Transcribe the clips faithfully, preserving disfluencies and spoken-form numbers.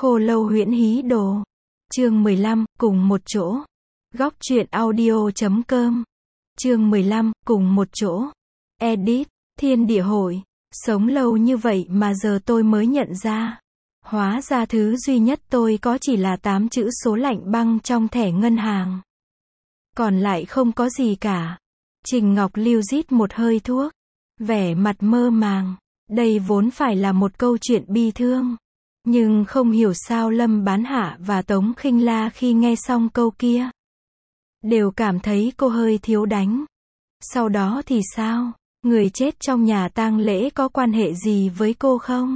Khô lâu huyễn hí đồ. Chương mười lăm, cùng một chỗ. Góc truyện audio chấm com. Chương mười lăm, cùng một chỗ. Edit, Thiên Địa Hội. Sống lâu như vậy mà giờ tôi mới nhận ra. Hóa ra thứ duy nhất tôi có chỉ là tám chữ số lạnh băng trong thẻ ngân hàng. Còn lại không có gì cả. Trình Ngọc Lưu rít một hơi thuốc. Vẻ mặt mơ màng. Đây vốn phải là một câu chuyện bi thương. Nhưng không hiểu sao Lâm Bán Hạ và Tống Khinh La khi nghe xong câu kia đều cảm thấy cô hơi thiếu đánh. Sau đó thì sao? Người chết trong nhà tang lễ có quan hệ gì với cô không?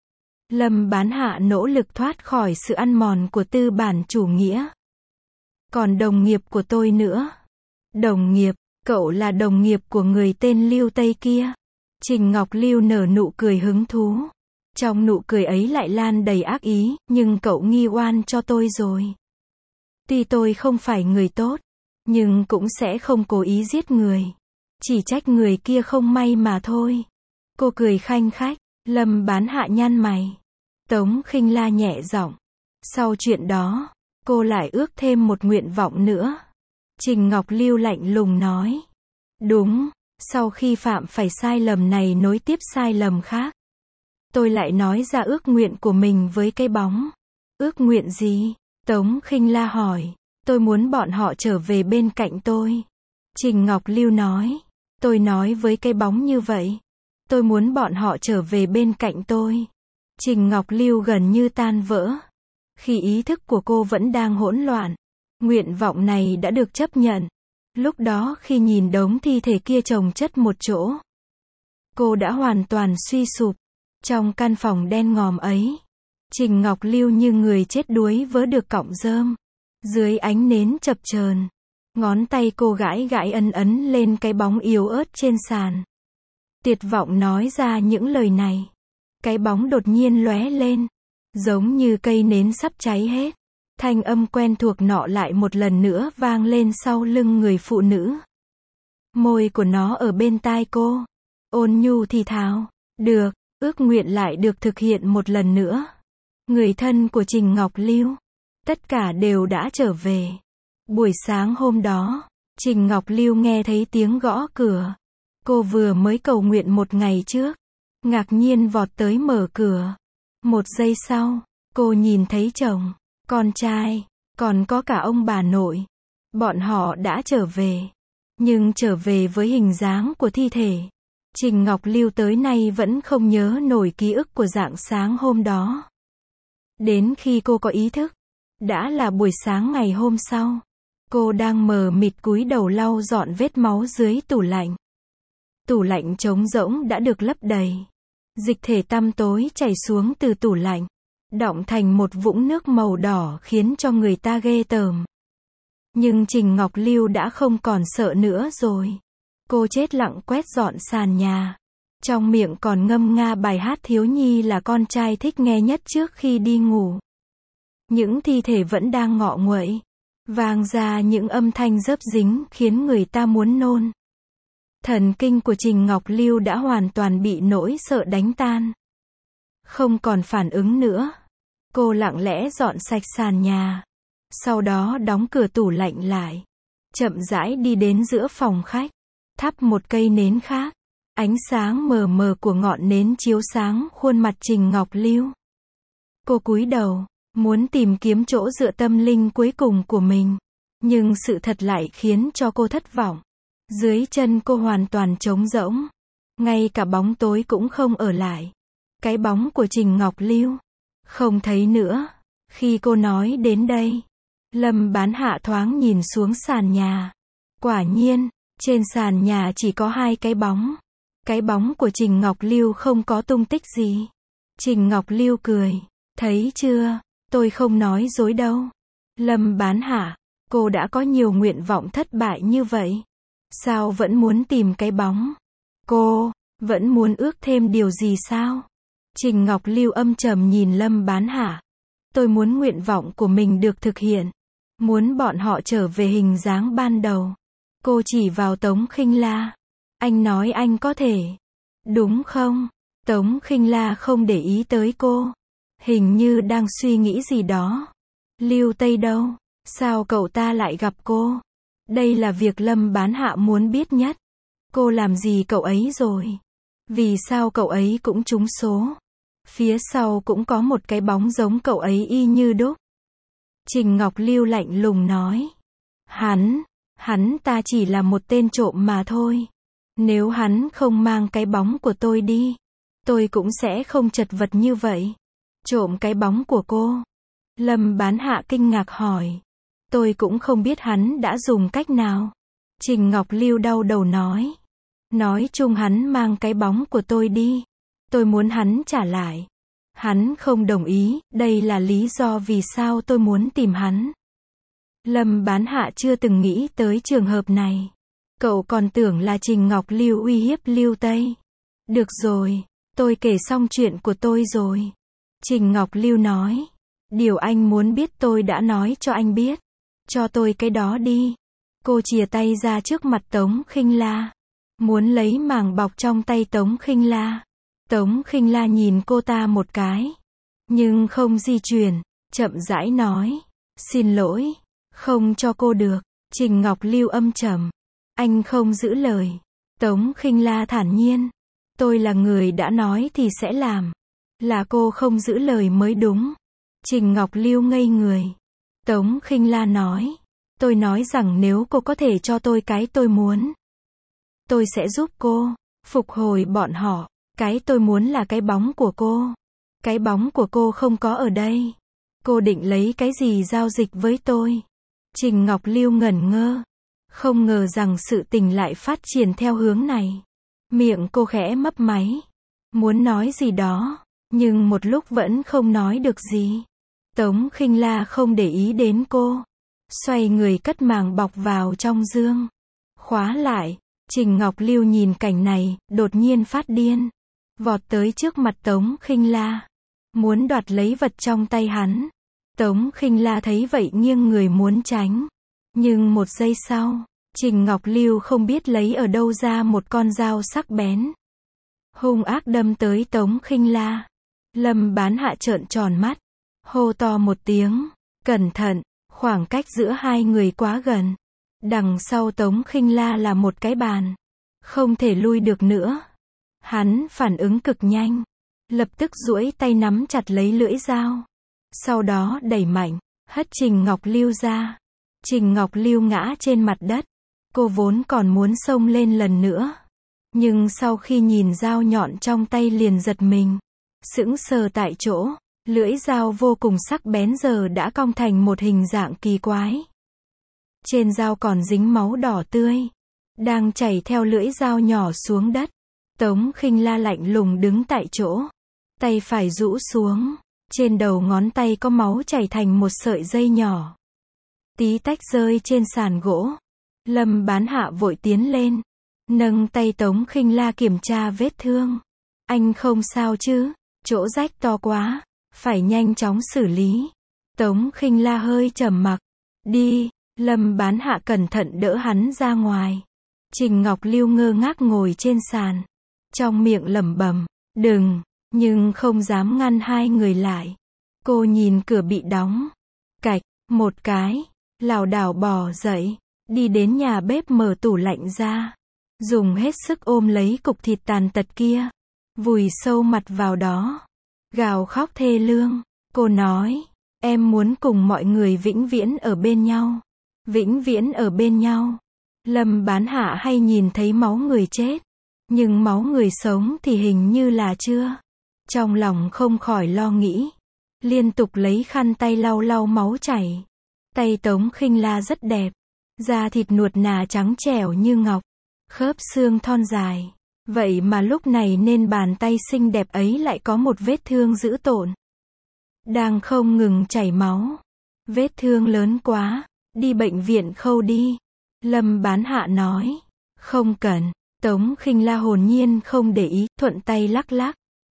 Lâm Bán Hạ nỗ lực thoát khỏi sự ăn mòn của tư bản chủ nghĩa. Còn đồng nghiệp của tôi nữa. Đồng nghiệp, cậu là đồng nghiệp của người tên Lưu Tây kia. Trình Ngọc Lưu nở nụ cười hứng thú. Trong nụ cười ấy lại lan đầy ác ý, nhưng cậu nghi oan cho tôi rồi. Tuy tôi không phải người tốt, nhưng cũng sẽ không cố ý giết người. Chỉ trách người kia không may mà thôi. Cô cười khanh khách, Lâm Bán Hạ nhăn mày. Tống Khinh La nhẹ giọng. Sau chuyện đó, cô lại ước thêm một nguyện vọng nữa. Trình Ngọc Lưu lạnh lùng nói. Đúng, sau khi phạm phải sai lầm này nối tiếp sai lầm khác. Tôi lại nói ra ước nguyện của mình với cái bóng. Ước nguyện gì? Tống Khinh La hỏi. Tôi muốn bọn họ trở về bên cạnh tôi. Trình Ngọc Lưu nói. Tôi nói với cái bóng như vậy. Tôi muốn bọn họ trở về bên cạnh tôi. Trình Ngọc Lưu gần như tan vỡ. Khi ý thức của cô vẫn đang hỗn loạn. Nguyện vọng này đã được chấp nhận. Lúc đó khi nhìn đống thi thể kia chồng chất một chỗ, cô đã hoàn toàn suy sụp. Trong căn phòng đen ngòm ấy, Trình Ngọc Lưu như người chết đuối vớ được cọng rơm. Dưới ánh nến chập chờn, ngón tay cô gãi gãi ấn ấn lên cái bóng yếu ớt trên sàn. Tuyệt vọng nói ra những lời này. Cái bóng đột nhiên lóe lên, giống như cây nến sắp cháy hết. Thanh âm quen thuộc nọ lại một lần nữa vang lên sau lưng người phụ nữ. Môi của nó ở bên tai cô. Ôn nhu thì thào. Được. Ước nguyện lại được thực hiện một lần nữa. Người thân của Trình Ngọc Lưu, tất cả đều đã trở về. Buổi sáng hôm đó, Trình Ngọc Lưu nghe thấy tiếng gõ cửa. Cô vừa mới cầu nguyện một ngày trước. Ngạc nhiên vọt tới mở cửa. Một giây sau, cô nhìn thấy chồng, con trai, còn có cả ông bà nội. Bọn họ đã trở về. Nhưng trở về với hình dáng của thi thể. Trình Ngọc Lưu tới nay vẫn không nhớ nổi ký ức của rạng sáng hôm đó. Đến khi cô có ý thức, đã là buổi sáng ngày hôm sau. Cô đang mờ mịt cúi đầu lau dọn vết máu dưới tủ lạnh. Tủ lạnh trống rỗng đã được lấp đầy. Dịch thể tăm tối chảy xuống từ tủ lạnh, đọng thành một vũng nước màu đỏ khiến cho người ta ghê tởm. Nhưng Trình Ngọc Lưu đã không còn sợ nữa rồi. Cô chết lặng quét dọn sàn nhà. Trong miệng còn ngâm nga bài hát thiếu nhi là con trai thích nghe nhất trước khi đi ngủ. Những thi thể vẫn đang ngọ nguậy. Vang ra những âm thanh dấp dính khiến người ta muốn nôn. Thần kinh của Trình Ngọc Lưu đã hoàn toàn bị nỗi sợ đánh tan. Không còn phản ứng nữa. Cô lặng lẽ dọn sạch sàn nhà. Sau đó đóng cửa tủ lạnh lại. Chậm rãi đi đến giữa phòng khách. Thắp một cây nến khác. Ánh sáng mờ mờ của ngọn nến chiếu sáng khuôn mặt Trình Ngọc Lưu. Cô cúi đầu, muốn tìm kiếm chỗ dựa tâm linh cuối cùng của mình. Nhưng sự thật lại khiến cho cô thất vọng. Dưới chân cô hoàn toàn trống rỗng. Ngay cả bóng tối cũng không ở lại. Cái bóng của Trình Ngọc Lưu. Không thấy nữa. Khi cô nói đến đây, Lâm Bán Hạ thoáng nhìn xuống sàn nhà. Quả nhiên, trên sàn nhà chỉ có hai cái bóng. Cái bóng của Trình Ngọc Lưu không có tung tích gì. Trình Ngọc Lưu cười. Thấy chưa, tôi không nói dối đâu. Lâm Bán Hạ, cô đã có nhiều nguyện vọng thất bại như vậy. Sao vẫn muốn tìm cái bóng? Cô, vẫn muốn ước thêm điều gì sao? Trình Ngọc Lưu âm trầm nhìn Lâm Bán Hạ. Tôi muốn nguyện vọng của mình được thực hiện. Muốn bọn họ trở về hình dáng ban đầu. Cô chỉ vào Tống Khinh La. Anh nói anh có thể. Đúng không? Tống Khinh La không để ý tới cô. hình như đang suy nghĩ gì đó. Lưu Tây đâu? Sao cậu ta lại gặp cô? Đây là việc Lâm Bán Hạ muốn biết nhất. Cô làm gì cậu ấy rồi? Vì sao cậu ấy cũng trúng số? Phía sau cũng có một cái bóng giống cậu ấy y như đúc. Trình Ngọc Lưu lạnh lùng nói. Hắn, hắn ta chỉ là một tên trộm mà thôi. Nếu hắn không mang cái bóng của tôi đi, tôi cũng sẽ không chật vật như vậy. Trộm cái bóng của cô? Lâm Bán Hạ kinh ngạc hỏi. Tôi cũng không biết hắn đã dùng cách nào. Trình Ngọc Lưu đau đầu nói. Nói chung hắn mang cái bóng của tôi đi. Tôi muốn hắn trả lại. Hắn không đồng ý, đây là lý do vì sao tôi muốn tìm hắn. Lâm Bán Hạ chưa từng nghĩ tới trường hợp này. Cậu còn tưởng là Trình Ngọc Lưu uy hiếp Lưu Tây. Được rồi, tôi kể xong chuyện của tôi rồi. Trình Ngọc Lưu nói. Điều anh muốn biết tôi đã nói cho anh biết. Cho tôi cái đó đi. Cô chìa tay ra trước mặt Tống Khinh La. Muốn lấy màng bọc trong tay Tống Khinh La. Tống Khinh La nhìn cô ta một cái. Nhưng không di chuyển. Chậm rãi nói. Xin lỗi. Không cho cô được. Trình Ngọc Lưu âm trầm. Anh không giữ lời. Tống Khinh La thản nhiên. Tôi là người đã nói thì sẽ làm. Là cô không giữ lời mới đúng. Trình Ngọc Lưu ngây người. Tống Khinh La nói. Tôi nói rằng nếu cô có thể cho tôi cái tôi muốn, tôi sẽ giúp cô phục hồi bọn họ. Cái tôi muốn là cái bóng của cô. Cái bóng của cô không có ở đây. Cô định lấy cái gì giao dịch với tôi? Trình Ngọc Lưu ngẩn ngơ. Không ngờ rằng sự tình lại phát triển theo hướng này. Miệng cô khẽ mấp máy. Muốn nói gì đó, nhưng một lúc vẫn không nói được gì. Tống Khinh La không để ý đến cô. Xoay người cất màng bọc vào trong dương. Khóa lại. Trình Ngọc Lưu nhìn cảnh này, đột nhiên phát điên. Vọt tới trước mặt Tống Khinh La. Muốn đoạt lấy vật trong tay hắn. Tống Khinh La thấy vậy nghiêng người muốn tránh. Nhưng một giây sau, Trình Ngọc Lưu không biết lấy ở đâu ra một con dao sắc bén. Hung ác đâm tới Tống Khinh La. Lâm Bán Hạ trợn tròn mắt. Hô to một tiếng. Cẩn thận, khoảng cách giữa hai người quá gần. Đằng sau Tống Khinh La là một cái bàn. Không thể lui được nữa. Hắn phản ứng cực nhanh. Lập tức duỗi tay nắm chặt lấy lưỡi dao. Sau đó đẩy mạnh, hất Trình Ngọc Lưu ra. Trình Ngọc Lưu ngã trên mặt đất. Cô vốn còn muốn xông lên lần nữa. Nhưng sau khi nhìn dao nhọn trong tay liền giật mình. Sững sờ tại chỗ. Lưỡi dao vô cùng sắc bén giờ đã cong thành một hình dạng kỳ quái. Trên dao còn dính máu đỏ tươi. Đang chảy theo lưỡi dao nhỏ xuống đất. Tống Khinh La lạnh lùng đứng tại chỗ. Tay phải rũ xuống. Trên đầu ngón tay có máu chảy thành một sợi dây nhỏ. Tí tách rơi trên sàn gỗ. Lâm Bán Hạ vội tiến lên. Nâng tay Tống Khinh La kiểm tra vết thương. Anh không sao chứ? Chỗ rách to quá. Phải nhanh chóng xử lý. Tống Khinh La hơi trầm mặc. Đi. Lâm Bán Hạ cẩn thận đỡ hắn ra ngoài. Trình Ngọc Lưu ngơ ngác ngồi trên sàn. Trong miệng lẩm bẩm. Đừng. Nhưng không dám ngăn hai người lại. Cô nhìn cửa bị đóng. Cạch. Một cái. Lảo đảo bò dậy. Đi đến nhà bếp mở tủ lạnh ra. Dùng hết sức ôm lấy cục thịt tàn tật kia. Vùi sâu mặt vào đó. Gào khóc thê lương. Cô nói. Em muốn cùng mọi người vĩnh viễn ở bên nhau. Vĩnh viễn ở bên nhau. Lâm Bán Hạ hay nhìn thấy máu người chết. Nhưng máu người sống thì hình như là chưa. Trong lòng không khỏi lo nghĩ. Liên tục lấy khăn tay lau lau máu chảy. Tay Tống Khinh La rất đẹp. Da thịt nuột nà trắng trẻo như ngọc. Khớp xương thon dài. Vậy mà lúc này nên bàn tay xinh đẹp ấy lại có một vết thương dữ tợn. Đang không ngừng chảy máu. Vết thương lớn quá. Đi bệnh viện khâu đi. Lâm Bán Hạ nói. Không cần. Tống Khinh La hồn nhiên không để ý, thuận tay lắc lắc.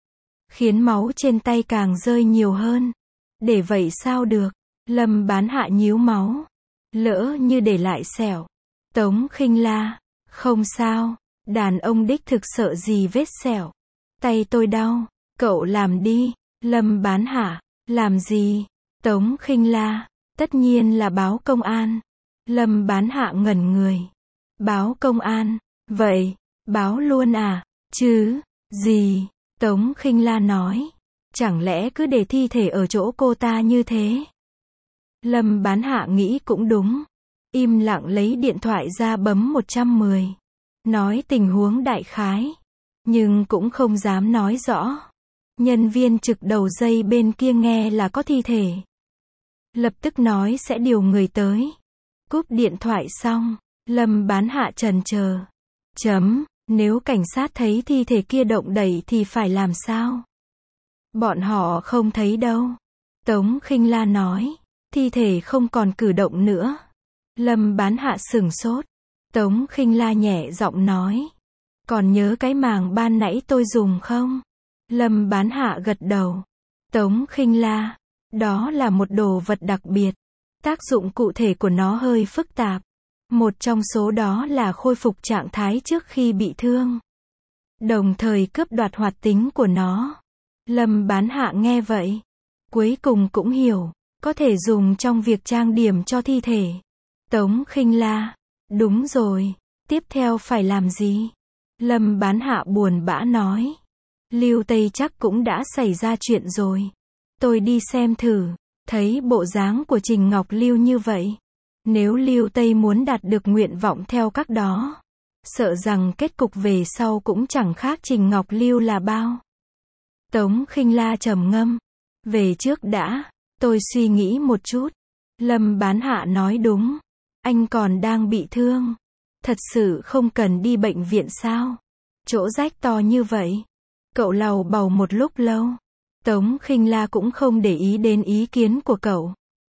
Khiến máu trên tay càng rơi nhiều hơn. Để vậy sao được? Lâm Bán Hạ nhíu máu. Lỡ như để lại sẹo. Tống Khinh La. Không sao. Đàn ông đích thực sợ gì vết sẹo. Tay tôi đau. Cậu làm đi. Lâm Bán Hạ. Làm gì? Tống Khinh La. Tất nhiên là báo công an. Lâm Bán Hạ ngẩn người. Báo công an? Vậy, báo luôn à? Chứ, gì? Tống Khinh La nói. Chẳng lẽ cứ để thi thể ở chỗ cô ta như thế? Lâm Bán Hạ nghĩ cũng đúng. Im lặng lấy điện thoại ra bấm một trăm mười. Nói tình huống đại khái. Nhưng cũng không dám nói rõ. Nhân viên trực đầu dây bên kia nghe là có thi thể. Lập tức nói sẽ điều người tới. Cúp điện thoại xong, Lâm Bán Hạ chần chờ. Chấm, nếu cảnh sát thấy thi thể kia động đậy thì phải làm sao? Bọn họ không thấy đâu. Tống Khinh La nói, thi thể không còn cử động nữa. Lâm Bán Hạ sửng sốt. Tống Khinh La nhẹ giọng nói, còn nhớ cái màng ban nãy tôi dùng không? Lâm Bán Hạ gật đầu. Tống Khinh La, đó là một đồ vật đặc biệt. Tác dụng cụ thể của nó hơi phức tạp. Một trong số đó là khôi phục trạng thái trước khi bị thương. Đồng thời cướp đoạt hoạt tính của nó. Lâm Bán Hạ nghe vậy. Cuối cùng cũng hiểu. Có thể dùng trong việc trang điểm cho thi thể. Tống Khinh La. Đúng rồi. Tiếp theo phải làm gì? Lâm Bán Hạ buồn bã nói. Lưu Tây chắc cũng đã xảy ra chuyện rồi. Tôi đi xem thử. Thấy bộ dáng của Trình Ngọc Lưu như vậy. Nếu Lưu Tây muốn đạt được nguyện vọng theo các đó. Sợ rằng kết cục về sau cũng chẳng khác Trình Ngọc Lưu là bao. Tống Khinh La trầm ngâm. Về trước đã. Tôi suy nghĩ một chút. Lâm Bán Hạ nói đúng. Anh còn đang bị thương. Thật sự không cần đi bệnh viện sao? Chỗ rách to như vậy. Cậu lầu bầu một lúc lâu. Tống Khinh La cũng không để ý đến ý kiến của cậu.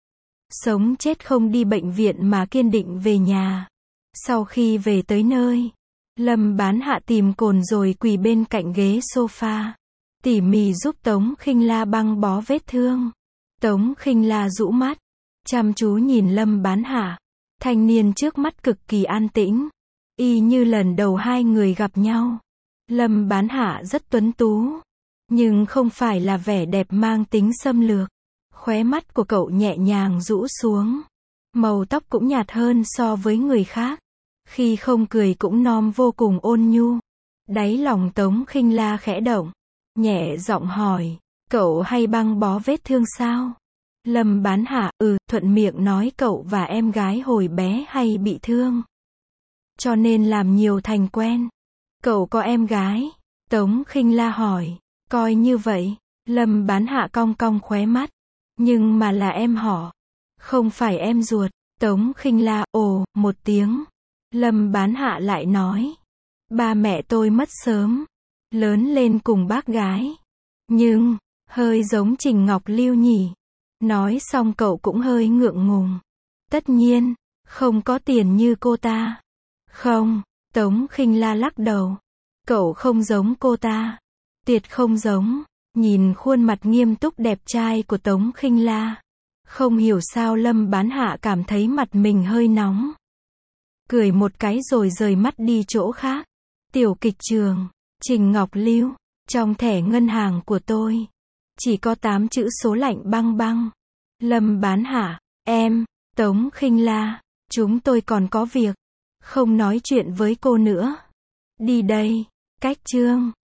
Sống chết không đi bệnh viện mà kiên định về nhà. Sau khi về tới nơi, Lâm Bán Hạ tìm cồn rồi quỳ bên cạnh ghế sofa. Tỉ mỉ giúp Tống Khinh La băng bó vết thương. Tống Khinh La rũ mắt. Chăm chú nhìn Lâm Bán Hạ. Thanh niên trước mắt cực kỳ an tĩnh. Y như lần đầu hai người gặp nhau. Lâm Bán Hạ rất tuấn tú. Nhưng không phải là vẻ đẹp mang tính xâm lược. Khóe mắt của cậu nhẹ nhàng rũ xuống. Màu tóc cũng nhạt hơn so với người khác. Khi không cười cũng non vô cùng ôn nhu. Đáy lòng Tống Khinh La khẽ động. Nhẹ giọng hỏi, cậu hay băng bó vết thương sao? Lâm Bán Hạ, ừ, thuận miệng nói cậu và em gái hồi bé hay bị thương. Cho nên làm nhiều thành quen. Cậu có em gái? Tống Khinh La hỏi. Coi như vậy. Lâm Bán Hạ cong cong khóe mắt. Nhưng mà là em họ. Không phải em ruột. Tống Khinh La, ồ, một tiếng. Lâm Bán Hạ lại nói. Ba mẹ tôi mất sớm. Lớn lên cùng bác gái. Nhưng, hơi giống Trình Ngọc Lưu nhỉ. Nói xong cậu cũng hơi ngượng ngùng. Tất nhiên, không có tiền như cô ta. Không, Tống Khinh La lắc đầu. Cậu không giống cô ta. Tuyệt không giống. Nhìn khuôn mặt nghiêm túc đẹp trai của Tống Khinh La. Không hiểu sao Lâm Bán Hạ cảm thấy mặt mình hơi nóng. Cười một cái rồi rời mắt đi chỗ khác. Tiểu kịch trường. Trình Ngọc Lưu. Trong thẻ ngân hàng của tôi. Chỉ có tám chữ số lạnh băng băng. Lâm Bán Hạ. Em. Tống Khinh La. Chúng tôi còn có việc. Không nói chuyện với cô nữa. Đi đây. Cách chương.